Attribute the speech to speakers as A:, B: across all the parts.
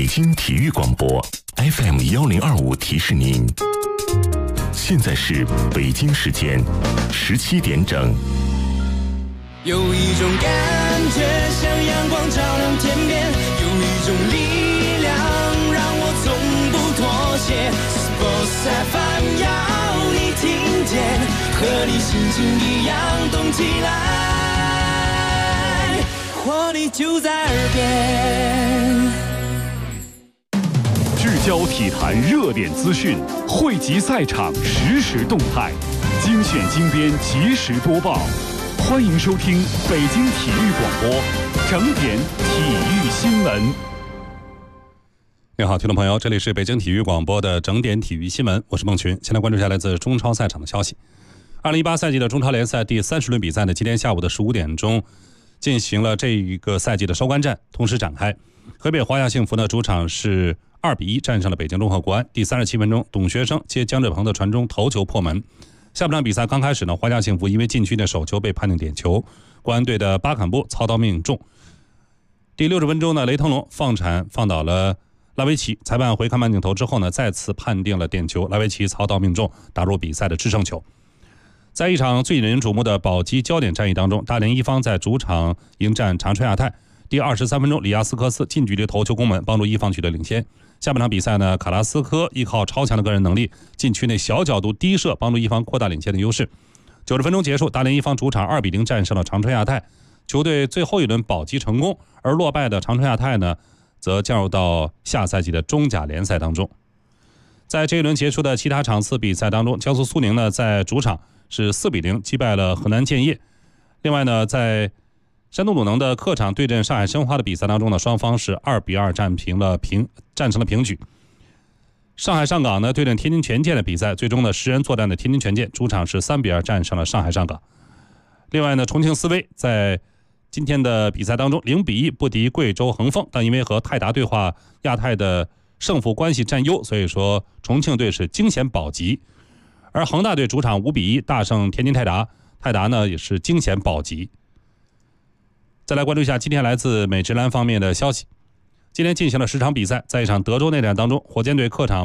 A: 北京体育广播 FM1025提示您，现在是北京时间17点整。
B: 有一种感觉像阳光照亮天边，有一种力量让我从不妥协。Sports FM 要你听见，和你心情一样动起来，活力就在耳边。
C: 聚焦体坛热点资讯，汇集赛场实时动态，精选精编及时播报。欢迎收听北京体育广播整点体育新闻。
D: 你好，听众朋友，这里是北京体育广播的整点体育新闻，我是孟群。先来关注一下来自中超赛场的消息。2018赛季的中超联赛第30轮比赛呢，今天下午的15点钟进行了这一个赛季的收官战，同时展开。河北华夏幸福呢，主场是2-1战胜了北京综合国安。第37分钟，董学生接姜志鹏的传中头球破门。下半场比赛刚开始呢，华夏幸福因为禁区的手球被判定点球，国安队的巴坎布操刀命中。第60分钟呢，雷腾龙放倒了拉维奇，裁判回看慢镜头之后呢，再次判定了点球，拉维奇操刀命中，打入比赛的制胜球。在一场最引人瞩目的保级焦点战役当中，大连一方在主场迎战长春亚泰。第23分钟，里亚斯科斯近距离头球攻门，帮助一方取得领先。下半场比赛呢，卡拉斯科依靠超强的个人能力，禁区内小角度低射，帮助一方扩大领先的优势。90分钟结束，大连一方主场2-0战胜了长春亚泰，球队最后一轮保级成功。而落败的长春亚泰呢，则降入到下赛季的中甲联赛当中。在这一轮结束的其他场次比赛当中，江苏苏宁呢在主场是4-0击败了河南建业。另外呢，在山东鲁能的客场对阵上海申花的比赛当中呢，双方是2-2战成了平局。上海上港呢对阵天津权健的比赛，最终呢10人作战的天津权健主场是3-2战胜了上海上港。另外呢，重庆斯威在今天的比赛当中0-1不敌贵州恒丰，但因为和泰达对话亚太的胜负关系占优，所以说重庆队是惊险保级。而恒大队主场5-1大胜天津泰达，泰达呢也是惊险保级。再来关注一下今天来自美职篮方面的消息。今天进行了10场比赛，在一场德州内战当中，火箭队客场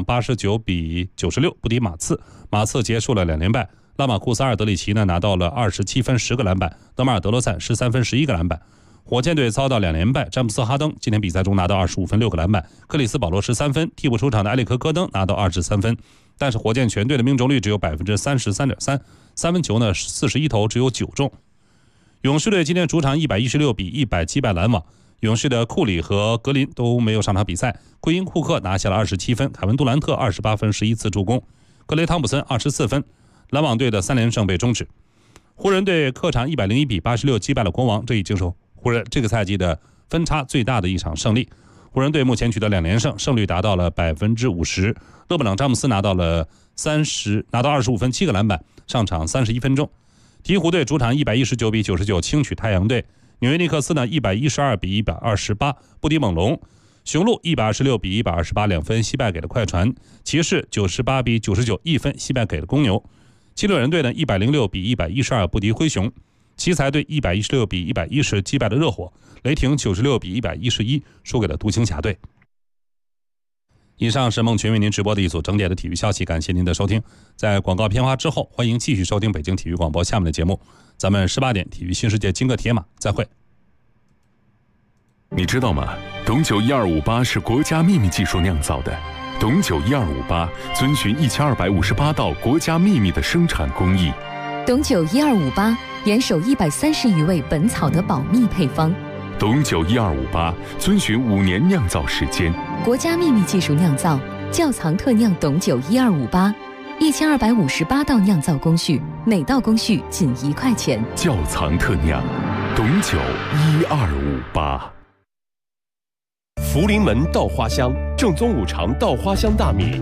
D: 89-96不敌马刺，马刺结束了2连败。拉马库斯·阿尔德里奇呢拿到了27分10个篮板，德马尔德罗赞13分11个篮板。火箭队遭到2连败，詹姆斯·哈登今天比赛中拿到25分6个篮板，克里斯·保罗13分，替补出场的埃里克·戈登拿到23分。但是火箭全队的命中率只有 33.3%， 三分球呢41投只有9中。勇士队今天主场116-100击败篮网，勇士的库里和格林都没有上场比赛，奎因·库克拿下了27分，凯文·杜兰特28分11次助攻，格雷·汤普森24分。篮网队的3连胜被终止。湖人队客场101-86击败了国王，这已经是湖人这个赛季的分差最大的一场胜利。湖人队目前取得2连胜，胜率达到了 50%。 勒布朗·詹姆斯拿到25分7个篮板，上场31分钟。鹈鹕队主场119-99轻取太阳队。纽约尼克斯呢112-128不敌猛龙。雄鹿126-128 2分惜败给了快船。骑士98-99 1分惜败给了公牛。七六人队呢106-112不敌灰熊。奇才队116-110击败了热火。雷霆96-111输给了独行侠队。以上是孟群为您直播的一组整点的体育消息，感谢您的收听。在广告片花之后，欢迎继续收听北京体育广播下面的节目。咱们18点体育新世界金戈铁马再会。
C: 你知道吗？董酒1258是国家秘密技术酿造的。董酒1258遵循1258道国家秘密的生产工艺。
E: 董酒1258严守130余位本草的保密配方。
C: 董酒1258遵循5年酿造时间，
E: 国家秘密技术酿造，窖藏特酿董酒1258，1258道酿造工序，每道工序仅1块钱。
C: 窖藏特酿，董酒1258。
F: 福临门稻花香，正宗五常稻花香大米。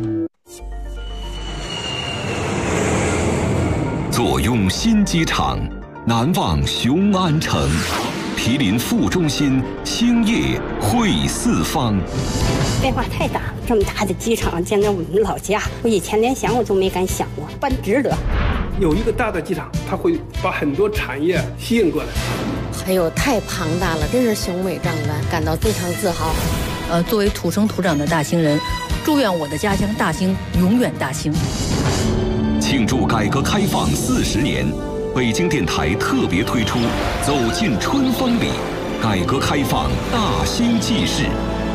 G: 坐拥新机场，难忘雄安城。毗邻副中心，兴业汇四方。
H: 变化太大，这么大的机场建在我们老家，我以前连想我都没敢想过，办值得。
I: 有一个大的机场，它会把很多产业吸引过来。
J: 哎呦，太庞大了，真是雄伟壮观，感到非常自豪。 作为土生土长的大兴人，祝愿我的家乡大兴永远大兴。
G: 庆祝改革开放40年，北京电台特别推出《走进春风里》，改革开放大兴纪事。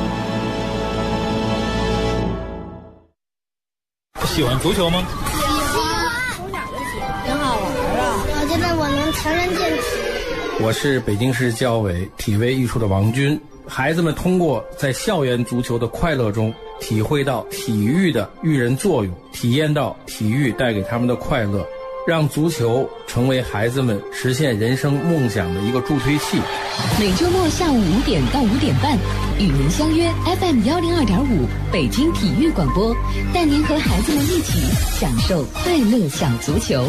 K: 喜欢足球吗？
L: 喜欢，挺好玩啊！我觉得我能强身健体。
K: 我是北京市教委体卫艺术的王军。孩子们通过在校园足球的快乐中，体会到体育的育人作用，体验到体育带给他们的快乐，让足球成为孩子们实现人生梦想的一个助推器。
E: 每周末下午5点到5点半，与您相约 FM 102.5北京体育广播，带您和孩子们一起享受快乐小足球。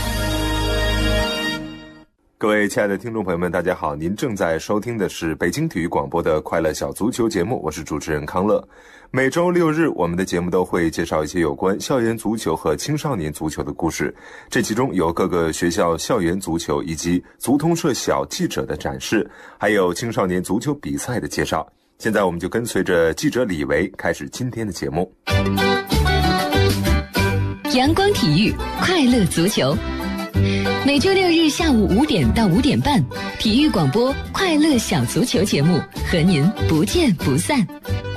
M: 各位亲爱的听众朋友们，大家好，您正在收听的是北京体育广播的快乐小足球节目，我是主持人康乐。每周6日，我们的节目都会介绍一些有关校园足球和青少年足球的故事，这其中有各个学校校园足球以及足通社小记者的展示，还有青少年足球比赛的介绍。现在我们就跟随着记者李维开始今天的节目。
E: 阳光体育，快乐足球。每周6日下午5点到5点半，体育广播快乐小足球节目和您不见不散。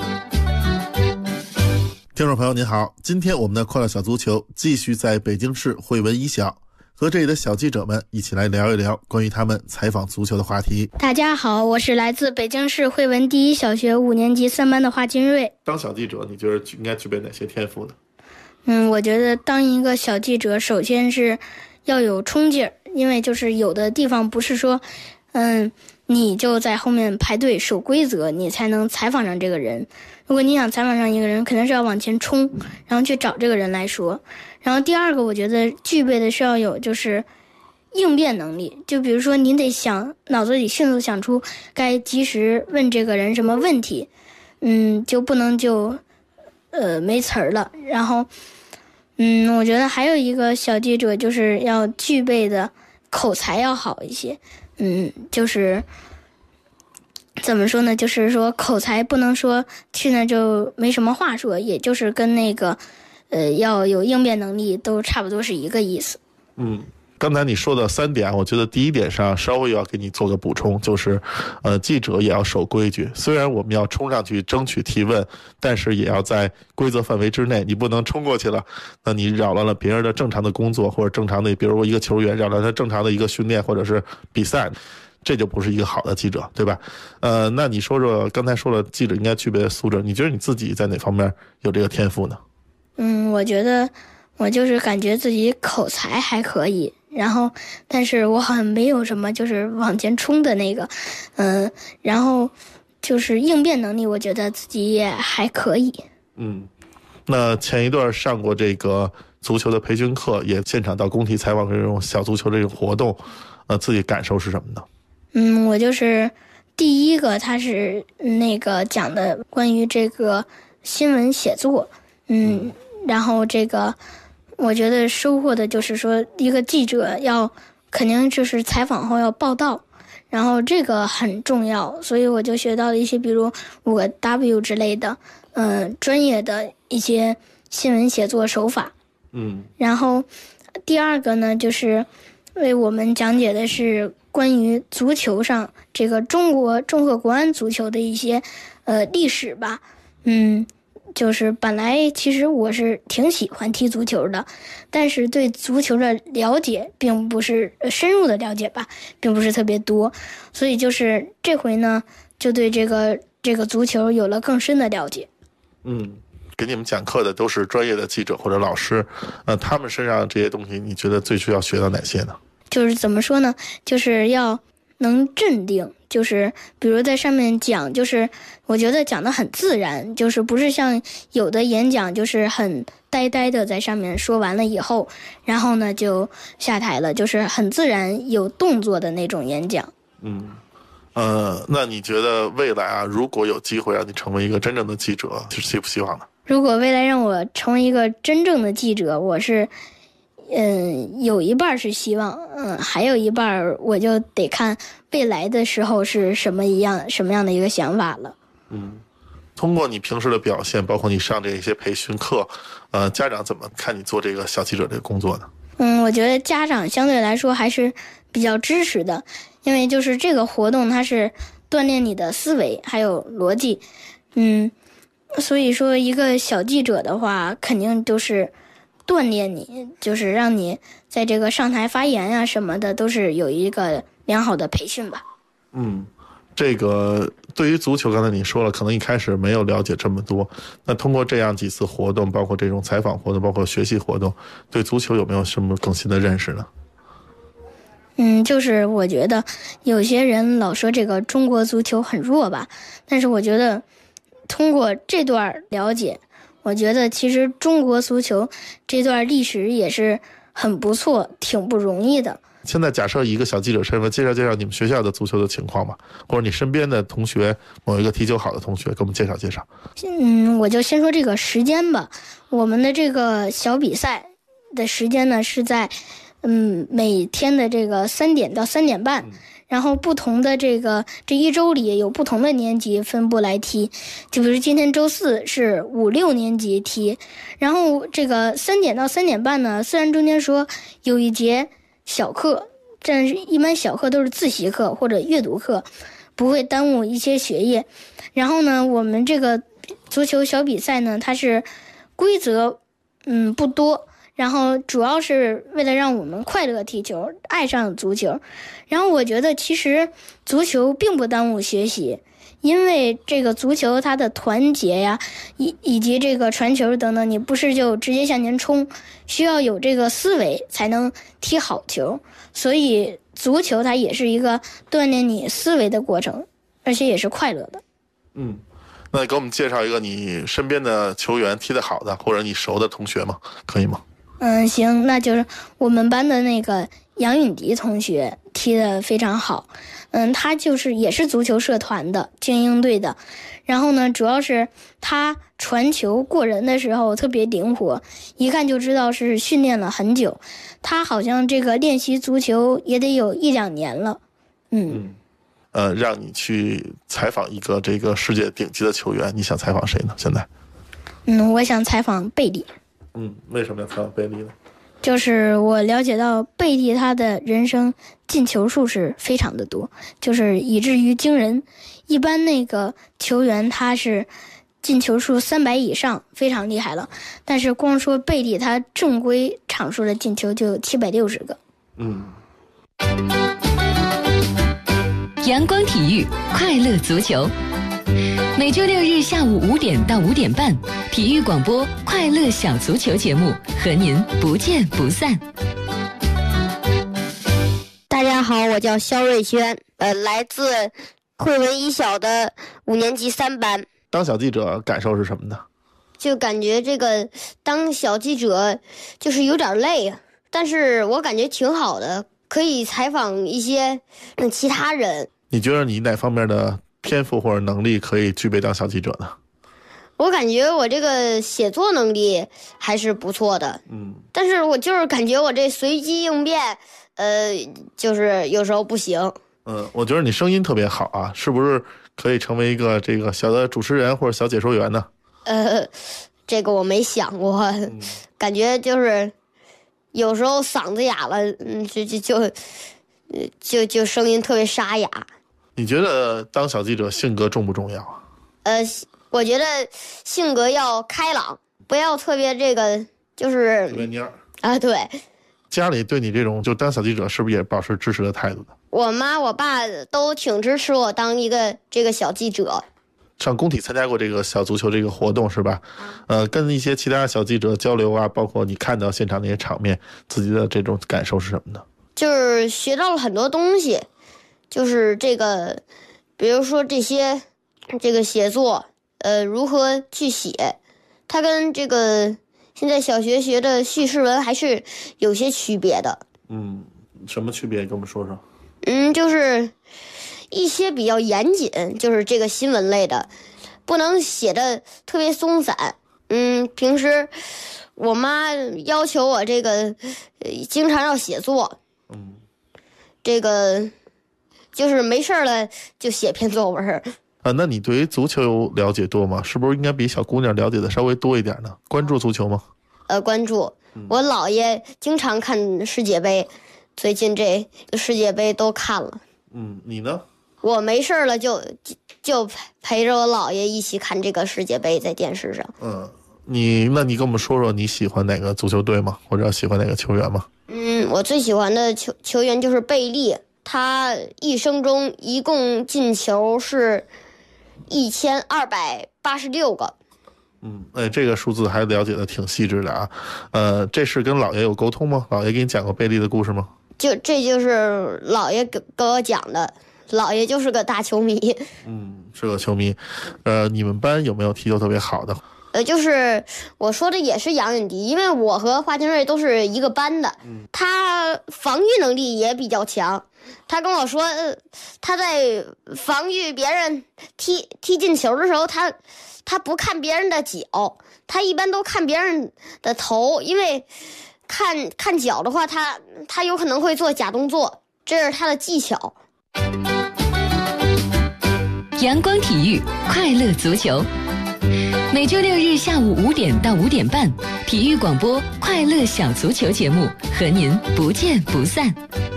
N: 听众朋友您好，今天我们的快乐小足球继续在北京市惠文一小，和这里的小记者们一起来聊一聊关于他们采访足球的话题。
L: 大家好，我是来自北京市惠文第一小学5年级3班的华金瑞。
N: 当小记者，你觉得应该具备哪些天赋呢？
L: 我觉得当一个小记者，首先是要有冲劲儿，因为就是有的地方不是说，你就在后面排队守规则，你才能采访上这个人。如果你想采访上一个人，肯定是要往前冲，然后去找这个人来说。然后第二个，我觉得具备的是要有就是应变能力，就比如说你得脑子里迅速想出该及时问这个人什么问题，就不能没词儿了。然后我觉得还有一个小记者就是要具备的口才要好一些，就是怎么说呢？就是说口才不能说去那就没什么话说，也就是跟那个要有应变能力都差不多是一个意思。
N: 刚才你说的3点，我觉得第一点上稍微要给你做个补充，就是记者也要守规矩。虽然我们要冲上去争取提问，但是也要在规则范围之内，你不能冲过去了，那你扰乱了别人的正常的工作，或者正常的，比如说一个球员扰乱他正常的一个训练或者是比赛，这就不是一个好的记者，对吧？那你说说刚才说了记者应该具备的素质，你觉得你自己在哪方面有这个天赋呢？
L: 我觉得我就是感觉自己口才还可以，然后但是我好像没有什么就是往前冲的那个，然后就是应变能力我觉得自己也还可以。
N: 那前一段上过这个足球的培训课，也现场到工体采访这种小足球这种活动，自己感受是什么呢？
L: 我就是第一个他是那个讲的关于这个新闻写作，然后这个我觉得收获的就是说一个记者肯定就是采访后要报道，然后这个很重要，所以我就学到了一些比如5个 W 之类的专业的一些新闻写作手法。然后第二个呢就是为我们讲解的是关于足球上这个中国综合国安足球的一些历史吧。就是本来其实我是挺喜欢踢足球的，但是对足球的了解并不是深入的了解吧，并不是特别多，所以就是这回呢就对这个足球有了更深的了解。
N: 给你们讲课的都是专业的记者或者老师，他们身上这些东西你觉得最需要学到哪些呢？
L: 就是怎么说呢，就是要能镇定，就是比如在上面讲，就是我觉得讲得很自然，就是不是像有的演讲就是很呆呆的在上面说完了以后，然后呢就下台了，就是很自然有动作的那种演讲。
N: 那你觉得未来啊，如果有机会让你成为一个真正的记者，希不希望呢？
L: 如果未来让我成为一个真正的记者，我是有一半是希望，还有一半我就得看未来的时候是什么样的一个想法了。
N: 通过你平时的表现，包括你上这些培训课，家长怎么看你做这个小记者这个工作呢？
L: 我觉得家长相对来说还是比较支持的，因为就是这个活动它是锻炼你的思维还有逻辑，所以说一个小记者的话，肯定就是锻炼你，就是让你在这个上台发言啊什么的，都是有一个良好的培训吧。
N: 这个对于足球，刚才你说了，可能一开始没有了解这么多。那通过这样几次活动，包括这种采访活动，包括学习活动，对足球有没有什么更新的认识呢？
L: 就是我觉得有些人老说这个中国足球很弱吧，但是我觉得通过这段了解，我觉得其实中国足球这段历史也是很不错，挺不容易的。
N: 现在假设一个小记者身份，介绍你们学校的足球的情况吧，或者你身边的同学，某一个踢球好的同学，给我们介绍介绍。
L: 我就先说这个时间吧。我们的这个小比赛的时间呢是在每天的这个3点到3点半，然后不同的这一周里有不同的年级分布来踢，就比如今天周4是5、6年级踢，然后这个3点到3点半呢，虽然中间说有一节小课，但是一般小课都是自习课或者阅读课，不会耽误一些学业。然后呢，我们这个足球小比赛呢，它是规则不多，然后主要是为了让我们快乐踢球，爱上足球。然后我觉得其实足球并不耽误学习，因为这个足球它的团结呀，以及这个传球等等，你不是就直接向前冲，需要有这个思维才能踢好球。所以足球它也是一个锻炼你思维的过程，而且也是快乐的。
N: 那给我们介绍一个你身边的球员踢得好的，或者你熟的同学吗？可以吗？
L: 行，那就是我们班的那个杨允迪同学踢得非常好。他也是足球社团的精英队的，然后呢，主要是他传球过人的时候特别灵活，一看就知道是训练了很久。他好像这个练习足球也得有1、2年了。
N: 让你去采访一个这个世界顶级的球员，你想采访谁呢？现在？
L: 我想采访贝利。
N: 为什么要采访贝利呢？
L: 就是我了解到贝利他的人生进球数是非常的多，就是以至于惊人。一般那个球员他是进球数300以上，非常厉害了。但是光说贝利他正规场数的进球就有760个。
E: 阳光体育，快乐足球。每周6日下午5点到5点半，体育广播快乐小足球节目和您不见不散。
O: 大家好，我叫肖瑞轩，来自汇文一小的5年级3班。
N: 当小记者感受是什么呢？
O: 就感觉这个当小记者就是有点累，但是我感觉挺好的，可以采访一些其他人。
N: 你觉得你哪方面的天赋或者能力可以具备当小记者呢？
O: 我感觉我这个写作能力还是不错的，但是我就是感觉我这随机应变，就是有时候不行。
N: 我觉得你声音特别好啊，是不是可以成为一个这个小的主持人或者小解说员呢？
O: 这个我没想过，感觉就是有时候嗓子哑了，就声音特别沙哑。
N: 你觉得当小记者性格重不重要啊？
O: 我觉得性格要开朗，不要特别这个就是
N: 特别蔫
O: 啊。对，
N: 家里对你这种就当小记者是不是也保持支持的态度的？
O: 我妈我爸都挺支持我当一个这个小记者。
N: 上工体参加过这个小足球这个活动是吧？跟一些其他小记者交流啊，包括你看到现场那些场面，自己的这种感受是什么呢？
O: 就是学到了很多东西，就是这个，比如说这个写作，如何去写，它跟这个现在小学学的叙事文还是有些区别的。
N: 什么区别？跟我们说说。
O: 就是一些比较严谨，就是这个新闻类的，不能写的特别松散。平时我妈要求我这个经常要写作。这个就是没事了就写篇作文。
N: 那你对于足球了解多吗？是不是应该比小姑娘了解的稍微多一点呢？关注足球吗？
O: 关注。我姥爷经常看世界杯，最近这世界杯都看了。
N: 你呢？
O: 我没事了就陪着我姥爷一起看这个世界杯，在电视上。
N: 那你跟我们说说你喜欢哪个足球队吗？或者喜欢哪个球员吗？
O: 我最喜欢的球员就是贝利，他一生中一共进球是1286个。
N: 这个数字还了解的挺细致的啊。这是跟姥爷有沟通吗？姥爷给你讲过贝利的故事吗？
O: 这就是姥爷给我讲的。姥爷就是个大球迷。
N: 是个球迷。你们班有没有踢球特别好的？
O: 就是我说的也是杨允迪，因为我和华清瑞都是一个班的。他防御能力也比较强。他跟我说，他在防御别人踢进球的时候，他不看别人的脚，他一般都看别人的头，因为看脚的话，他有可能会做假动作，这是他的技巧。
E: 阳光体育，快乐足球。每周六日下午5点到5点半，体育广播快乐小足球节目和您不见不散。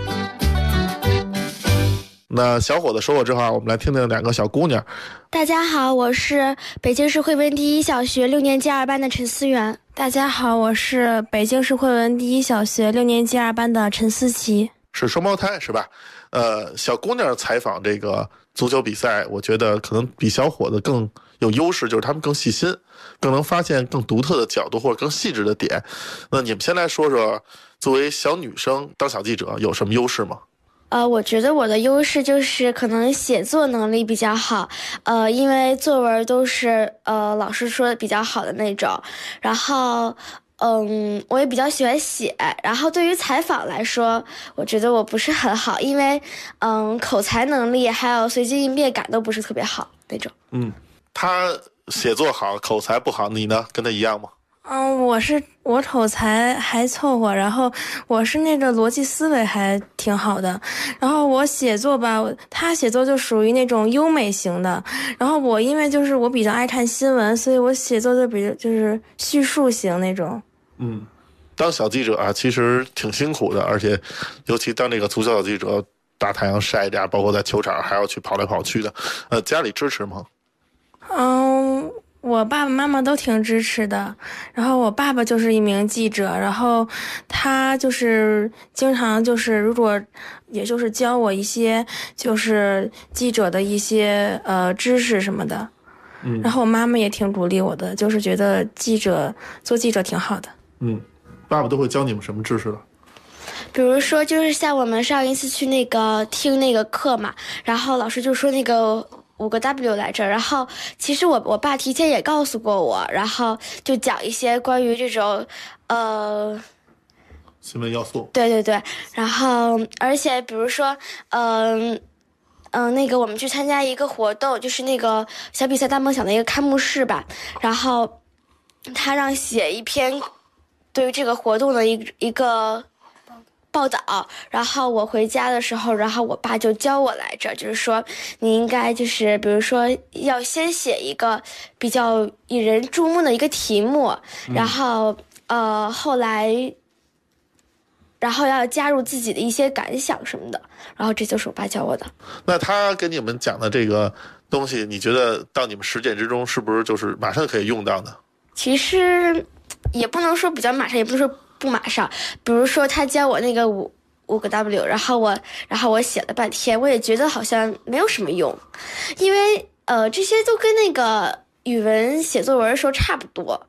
N: 那小伙子说过之后，我们来听听两个小姑娘。
P: 大家好，我是北京市汇文第一小学6年级2班的陈思源。大家好，我是北京市汇文第一小学6年级2班的陈思琪。
N: 是双胞胎是吧？小姑娘采访这个足球比赛，我觉得可能比小伙子更有优势，就是他们更细心，更能发现更独特的角度或者更细致的点。那你们先来说说，作为小女生当小记者有什么优势吗？
P: 我觉得我的优势就是可能写作能力比较好，因为作文都是老师说的比较好的那种，然后我也比较喜欢写，然后对于采访来说，我觉得我不是很好，因为口才能力还有随机应变感都不是特别好那种。
N: 他写作好，口才不好，你呢？跟他一样吗？
P: 我口才还凑合，然后我是那个逻辑思维还挺好的，然后我写作吧，他写作就属于那种优美型的，然后我因为就是我比较爱看新闻，所以我写作就就是叙述型那种。
N: 当小记者啊，其实挺辛苦的，而且尤其当这个足球小记者，大太阳晒着，包括在球场还要去跑来跑去的，家里支持吗？
P: 我爸爸妈妈都挺支持的，然后我爸爸就是一名记者，然后他就是经常就是如果也就是教我一些就是记者的一些知识什么的，然后我妈妈也挺鼓励我的，就是觉得做记者挺好的。
N: 爸爸都会教你们什么知识了？
P: 比如说就是像我们上一次去那个听那个课嘛，然后老师就说那个5个 W 来着，然后其实我爸提前也告诉过我，然后就讲一些关于这种
N: 新闻要素。
P: 对，然后而且比如说那个我们去参加一个活动，就是那个小比赛大梦想的一个开幕式吧，然后他让写一篇对于这个活动的一个报道，然后我回家的时候，然后我爸就教我来着，就是说你应该就是比如说要先写一个比较引人注目的一个题目，然后后来然后要加入自己的一些感想什么的，然后这就是我爸教我的。
N: 那他跟你们讲的这个东西，你觉得到你们实践之中是不是就是马上可以用到呢？
P: 其实也不能说比较马上，也不能说不马上。比如说他教我那个五个 W， 然后我写了半天，我也觉得好像没有什么用，因为这些都跟那个语文写作文的时候差不多，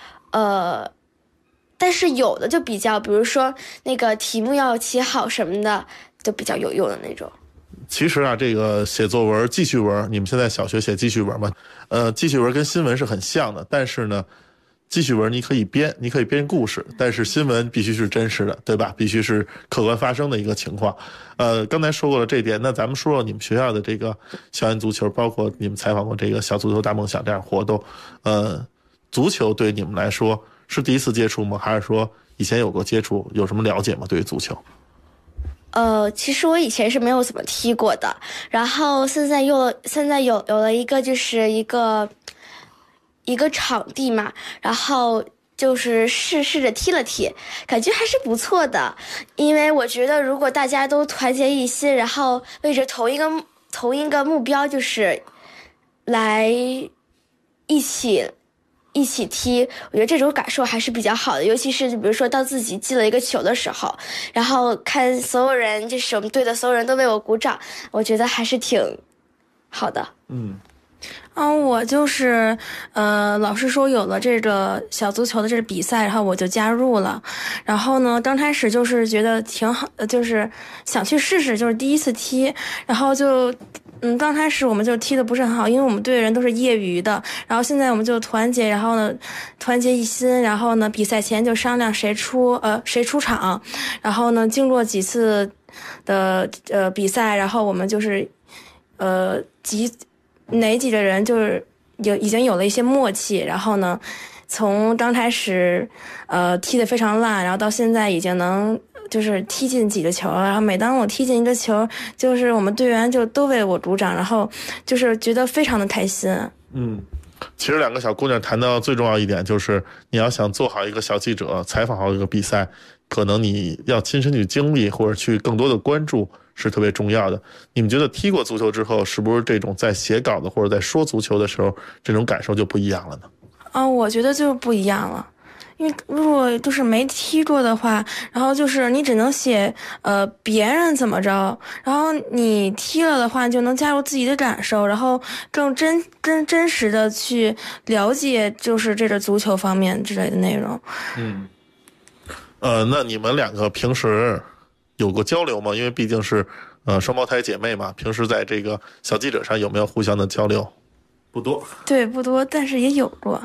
P: 但是有的就比较，比如说那个题目要起好什么的，就比较有用的那种。
N: 其实啊，这个写作文、记叙文，你们现在小学写记叙文嘛？记叙文跟新闻是很像的，但是呢，记叙文你可以编故事，但是新闻必须是真实的，对吧？必须是客观发生的一个情况。刚才说过了这点，那咱们说说你们学校的这个校园足球，包括你们采访过这个小足球大梦想这样活动，足球对你们来说是第一次接触吗？还是说以前有过接触？有什么了解吗？对于足球？
P: 其实我以前是没有怎么踢过的，然后现在有了一个就是一个场地嘛，然后就是试着踢了踢，感觉还是不错的。因为我觉得如果大家都团结一心，然后为着同一个目标，就是来一起踢，我觉得这种感受还是比较好的。尤其是比如说当自己进了一个球的时候，然后看所有人，就是我们队的所有人都为我鼓掌，我觉得还是挺好的。
Q: 我就是老师说有了这个小足球的这个比赛，然后我就加入了。然后呢，刚开始就是觉得挺好，就是想去试试，就是第一次踢，然后就刚开始我们就踢的不是很好，因为我们队的人都是业余的。然后现在我们就团结，然后呢团结一心，然后呢比赛前就商量谁出场，然后呢经过几次的比赛，然后我们就是哪几个人就是已经有了一些默契，然后呢从刚开始踢得非常烂，然后到现在已经能就是踢进几个球了。然后每当我踢进一个球，就是我们队员就都为我鼓掌，然后就是觉得非常的开心。
N: 其实两个小姑娘谈到最重要一点，就是你要想做好一个小记者，采访好一个比赛，可能你要亲身去经历或者去更多的关注是特别重要的。你们觉得踢过足球之后，是不是这种在写稿子或者在说足球的时候，这种感受就不一样了呢？
Q: 我觉得就不一样了。因为如果就是没踢过的话，然后就是你只能写别人怎么着，然后你踢了的话，就能加入自己的感受，然后更真实的去了解就是这个足球方面之类的内容。
N: 那你们两个平时有过交流吗？因为毕竟是双胞胎姐妹嘛，平时在这个小记者上有没有互相的交流？不多。对，
Q: 不多，但是也有过。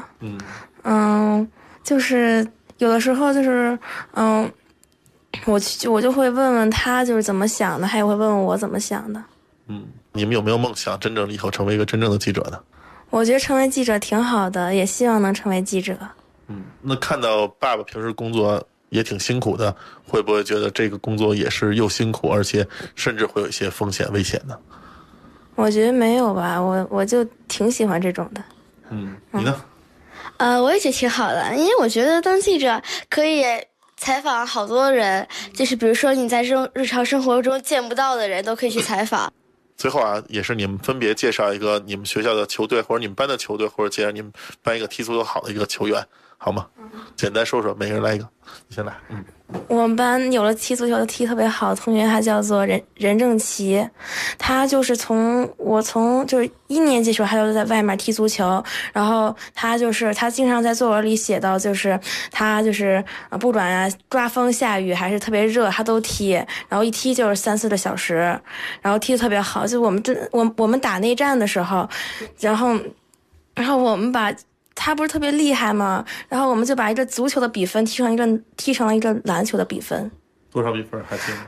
Q: 就是有的时候就是我就会问问他就是怎么想的，还有会问问我怎么想的。
N: 你们有没有梦想真正以后成为一个真正的记者呢？
Q: 我觉得成为记者挺好的，也希望能成为记者。
N: 那看到爸爸平时工作也挺辛苦的，会不会觉得这个工作也是又辛苦，而且甚至会有一些风险危险呢？
Q: 我觉得没有吧，我就挺喜欢这种的。
N: 你呢？
P: 我也觉得挺好的，因为我觉得当记者可以采访好多人，就是比如说你在日常生活中见不到的人都可以去采访。
N: 最后也是你们分别介绍一个你们学校的球队，或者你们班的球队，或者介绍你们班一个踢足球好的一个球员，好吗？简单说说，每个人来一个，你先来。
Q: 我们班有了踢足球的踢特别好的同学，他叫做任正奇，他就是从就是1年级时候他就在外面踢足球，然后他经常在作文里写到，就是他就是不管刮风下雨还是特别热他都踢，然后一踢就是3-4个小时，然后踢得特别好。就我们打内战的时候，然后我们把他不是特别厉害吗？然后我们就把一个足球的比分踢成了一个篮球的比分。
N: 多少比分还记得吗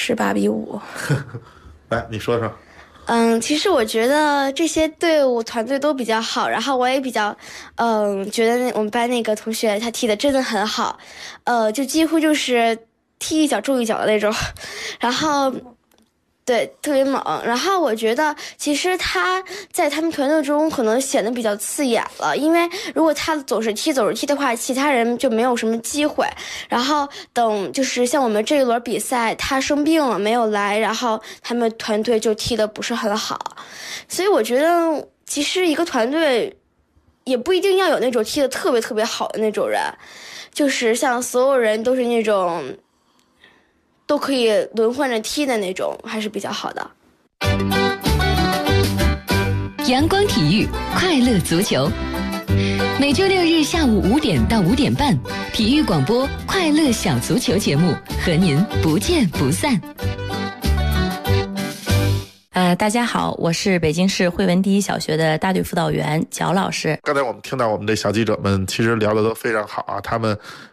Q: ？18-5。
N: 来，你说说。
P: 其实我觉得这些队伍团队都比较好，然后我也比较觉得我们班那个同学他踢的真的很好，就几乎就是踢一脚中一脚的那种，然后对，特别猛。然后我觉得其实他在他们团队中可能显得比较刺眼了，因为如果他总是踢的话，其他人就没有什么机会。然后等就是像我们这一轮比赛他生病了没有来，然后他们团队就踢得不是很好。所以我觉得其实一个团队也不一定要有那种踢得特别特别好的那种人，就是像所有人都是那种都可以轮换着踢的那种，还是比较好的。
E: 阳光体育，快乐足球。每周6日下午5点到5点半，体育广播快乐小足球节目和您不见不散。
R: 大家好，我是北京市汇文第一小学的大队辅导员焦老师。
N: 刚才我们听到我们的小记者们其实聊的都非常好啊，他们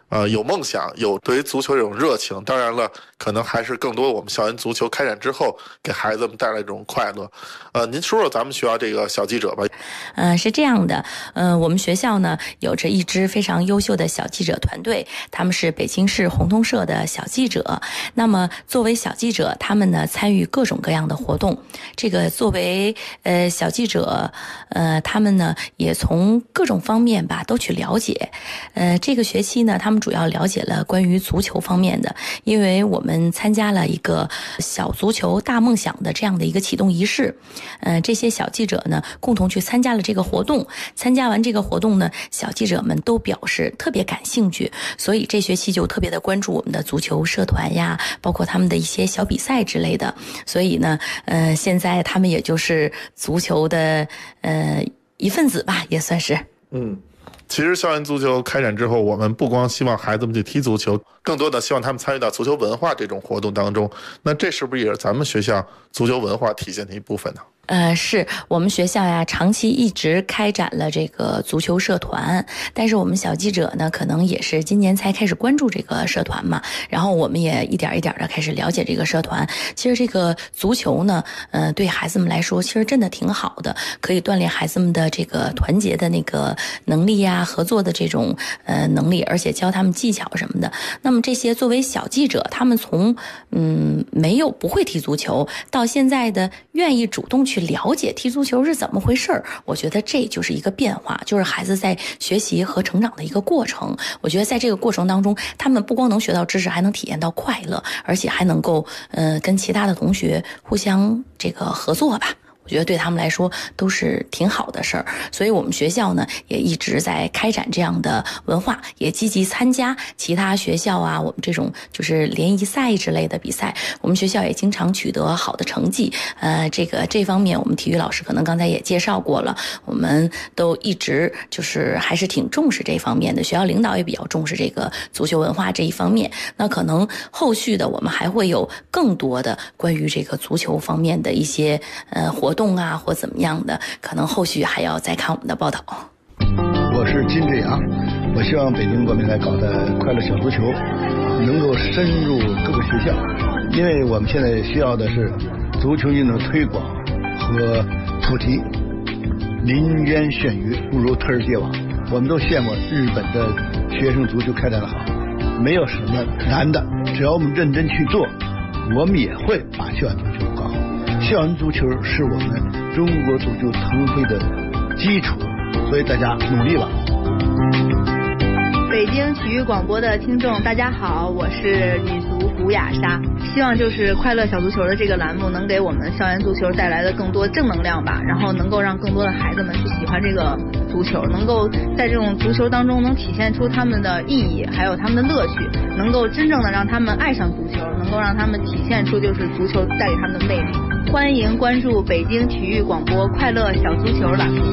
N: 有梦想，有对于足球这种热情。当然了，可能还是更多我们校园足球开展之后给孩子们带来这种快乐。您说说咱们学校这个小记者吧。
R: 是这样的，我们学校呢有着一支非常优秀的小记者团队，他们是北京市红通社的小记者。那么作为小记者，他们呢参与各种各样的活动。这个作为小记者，他们呢也从各种方面吧都去了解。这个学期呢，他们主要了解了关于足球方面的，因为我们参加了一个小足球大梦想的这样的一个启动仪式。这些小记者呢共同去参加了这个活动。参加完这个活动呢，小记者们都表示特别感兴趣，所以这学期就特别的关注我们的足球社团呀，包括他们的一些小比赛之类的。所以呢，现在他们也就是足球的一份子吧，也算是。
N: 其实校园足球开展之后，我们不光希望孩子们去踢足球，更多的希望他们参与到足球文化这种活动当中。那这是不是也是咱们学校足球文化体现的一部分呢？
R: 是我们学校呀，长期一直开展了这个足球社团，但是我们小记者呢，可能也是今年才开始关注这个社团嘛，然后我们也一点一点的开始了解这个社团。其实这个足球呢，对孩子们来说，其实真的挺好的，可以锻炼孩子们的这个团结的那个能力呀，合作的这种能力，而且教他们技巧什么的。那么这些作为小记者，他们从不会踢足球，到现在的愿意主动去了解踢足球是怎么回事，我觉得这就是一个变化，就是孩子在学习和成长的一个过程。我觉得在这个过程当中，他们不光能学到知识，还能体验到快乐，而且还能够跟其他的同学互相这个合作吧。我觉得对他们来说都是挺好的事儿，所以我们学校呢也一直在开展这样的文化，也积极参加其他学校啊，我们这种就是联谊赛之类的比赛。我们学校也经常取得好的成绩，这方面我们体育老师可能刚才也介绍过了，我们都一直就是还是挺重视这方面的，学校领导也比较重视这个足球文化这一方面。那可能后续的我们还会有更多的关于这个足球方面的一些活动啊，或怎么样的，可能后续还要再看我们的报道。
S: 我是金志阳，我希望北京国民来搞的快乐小足球能够深入各个学校，因为我们现在需要的是足球运动推广和普及。临渊羡鱼，不如特尔界网。我们都羡慕日本的学生足球开展的好，没有什么难的，只要我们认真去做，我们也会把校园足球搞好。校园足球是我们中国足球腾飞的基础，所以大家努力吧。
T: 北京体育广播的听众大家好，我是女足古雅莎，希望就是快乐小足球的这个栏目能给我们校园足球带来的更多正能量吧，然后能够让更多的孩子们去喜欢这个足球，能够在这种足球当中能体现出他们的意义还有他们的乐趣，能够真正的让他们爱上足球，能够让他们体现出就是足球带给他们的魅力。欢迎关注北京体育广播快乐小足球栏目。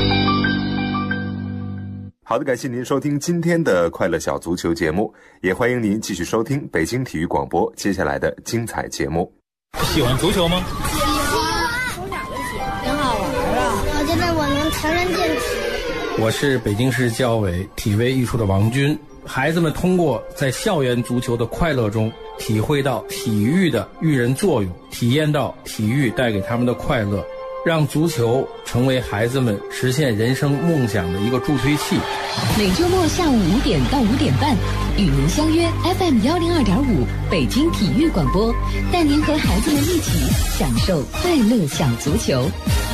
M: 好的，感谢您收听今天的快乐小足球节目，也欢迎您继续收听北京体育广播接下来的精彩节目。
U: 喜欢足球吗？
L: 喜欢，挺好玩啊！我觉得我能承认见识。
K: 我是北京市教委体卫艺术的王军。孩子们通过在校园足球的快乐中，体会到体育的育人作用，体验到体育带给他们的快乐，让足球成为孩子们实现人生梦想的一个助推器。
E: 每周末下午5点到5点半，与您相约 FM102.5北京体育广播，带您和孩子们一起享受快乐小足球。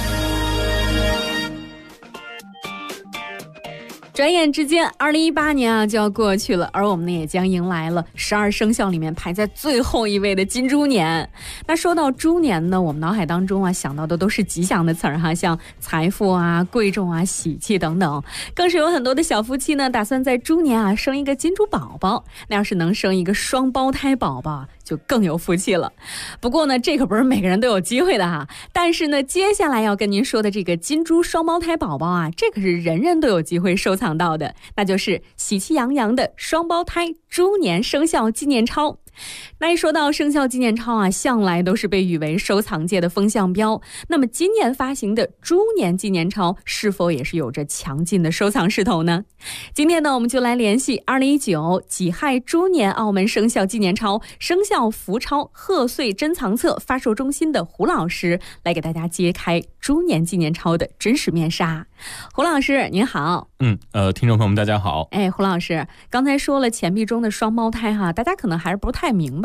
V: 转眼之间2018年就要过去了，而我们呢也将迎来了12生肖里面排在最后一位的金猪年。那说到猪年呢，我们脑海当中想到的都是吉祥的词儿哈，像财富啊、贵重啊、喜气等等。更是有很多的小夫妻呢打算在猪年生一个金猪宝宝，那要是能生一个双胞胎宝宝就更有福气了。不过呢，这可不是每个人都有机会的哈。但是呢，接下来要跟您说的这个金猪双胞胎宝宝这可是人人都有机会收藏到的，那就是喜气洋洋的双胞胎猪年生肖纪念钞。 那一说到生肖纪念钞啊，向来都是被誉为收藏界的风向标。那么今年发行的猪年纪念钞是否也是有着强劲的收藏势头呢？今天呢，我们就来联系2019己亥猪年澳门生肖纪念钞生肖福钞贺岁珍藏册发售中心的胡老师，来给大家揭开猪年纪念钞的真实面纱。胡老师您好。
A: 听众朋友们大家好。
V: 胡老师刚才说了钱币中的双胞胎哈，大家可能还是不太明白。